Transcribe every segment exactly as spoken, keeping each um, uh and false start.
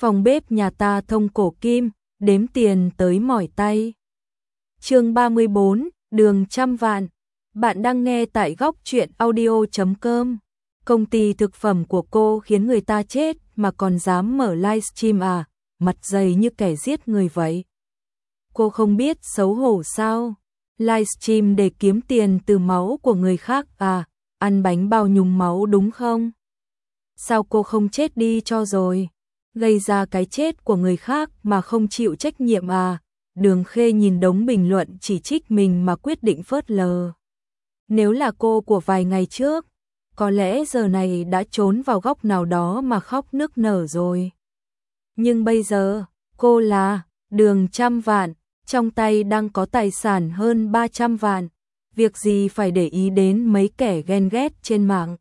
Phòng bếp nhà ta thông cổ kim, đếm tiền tới mỏi tay. Chương ba mươi bốn, đường trăm vạn. Bạn đang nghe tại góc truyện audio chấm com. Công ty thực phẩm của cô khiến người ta chết mà còn dám mở livestream à, mặt dày như kẻ giết người vậy. Cô không biết xấu hổ sao? Livestream để kiếm tiền từ máu của người khác à, ăn bánh bao nhúng máu đúng không? Sao cô không chết đi cho rồi? Gây ra cái chết của người khác mà không chịu trách nhiệm à? Đường Khê nhìn đống bình luận chỉ trích mình mà quyết định phớt lờ. Nếu là cô của vài ngày trước, có lẽ giờ này đã trốn vào góc nào đó mà khóc nức nở rồi. Nhưng bây giờ, cô là Đường trăm vạn, trong tay đang có tài sản hơn ba trăm vạn, việc gì phải để ý đến mấy kẻ ghen ghét trên mạng.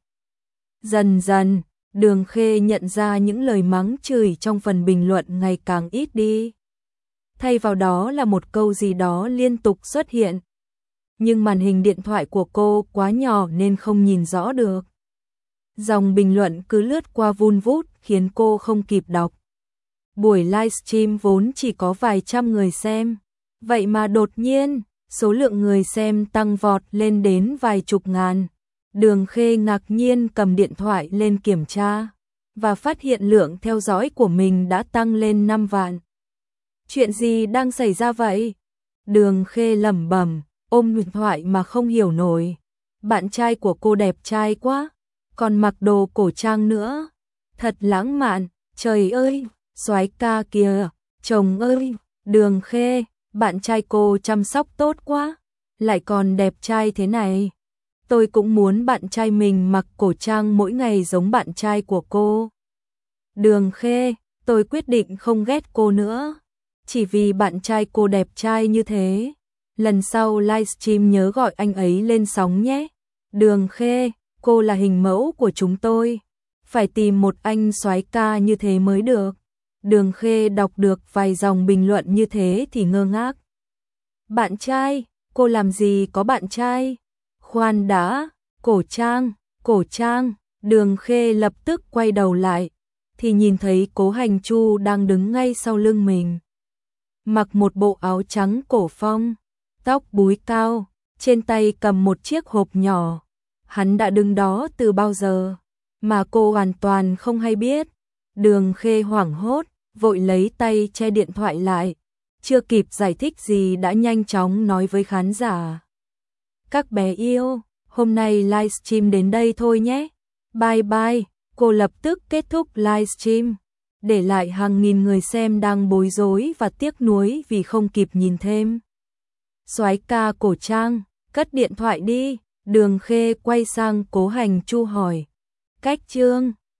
Dần dần, Đường Khê nhận ra những lời mắng chửi trong phần bình luận ngày càng ít đi. Thay vào đó là một câu gì đó liên tục xuất hiện. Nhưng màn hình điện thoại của cô quá nhỏ nên không nhìn rõ được. Dòng bình luận cứ lướt qua vun vút khiến cô không kịp đọc. Buổi livestream vốn chỉ có vài trăm người xem. Vậy mà đột nhiên, số lượng người xem tăng vọt lên đến vài chục ngàn. Đường Khê ngạc nhiên cầm điện thoại lên kiểm tra và phát hiện lượng theo dõi của mình đã tăng lên năm vạn. Chuyện gì đang xảy ra vậy? Đường Khê lẩm bẩm, ôm điện thoại mà không hiểu nổi. Bạn trai của cô đẹp trai quá, còn mặc đồ cổ trang nữa. Thật lãng mạn, trời ơi, soái ca kìa, chồng ơi, Đường Khê, bạn trai cô chăm sóc tốt quá, lại còn đẹp trai thế này. Tôi cũng muốn bạn trai mình mặc cổ trang mỗi ngày giống bạn trai của cô. Đường Khê, tôi quyết định không ghét cô nữa. Chỉ vì bạn trai cô đẹp trai như thế. Lần sau livestream nhớ gọi anh ấy lên sóng nhé. Đường Khê, cô là hình mẫu của chúng tôi. Phải tìm một anh soái ca như thế mới được. Đường Khê đọc được vài dòng bình luận như thế thì ngơ ngác. Bạn trai, cô làm gì có bạn trai? Khoan đã, cổ trang, cổ trang. Đường Khê lập tức quay đầu lại, thì nhìn thấy Cố Hành Chu đang đứng ngay sau lưng mình. Mặc một bộ áo trắng cổ phong, tóc búi cao, trên tay cầm một chiếc hộp nhỏ. Hắn đã đứng đó từ bao giờ, mà cô hoàn toàn không hay biết. Đường Khê hoảng hốt, vội lấy tay che điện thoại lại. Chưa kịp giải thích gì đã nhanh chóng nói với khán giả. Các bé yêu, hôm nay livestream đến đây thôi nhé. Bye bye, cô lập tức kết thúc livestream. Để lại hàng nghìn người xem đang bối rối và tiếc nuối vì không kịp nhìn thêm. Soái ca cổ trang, cất điện thoại đi. Đường Khê quay sang Cố Hành Chu hỏi. Cách Trương,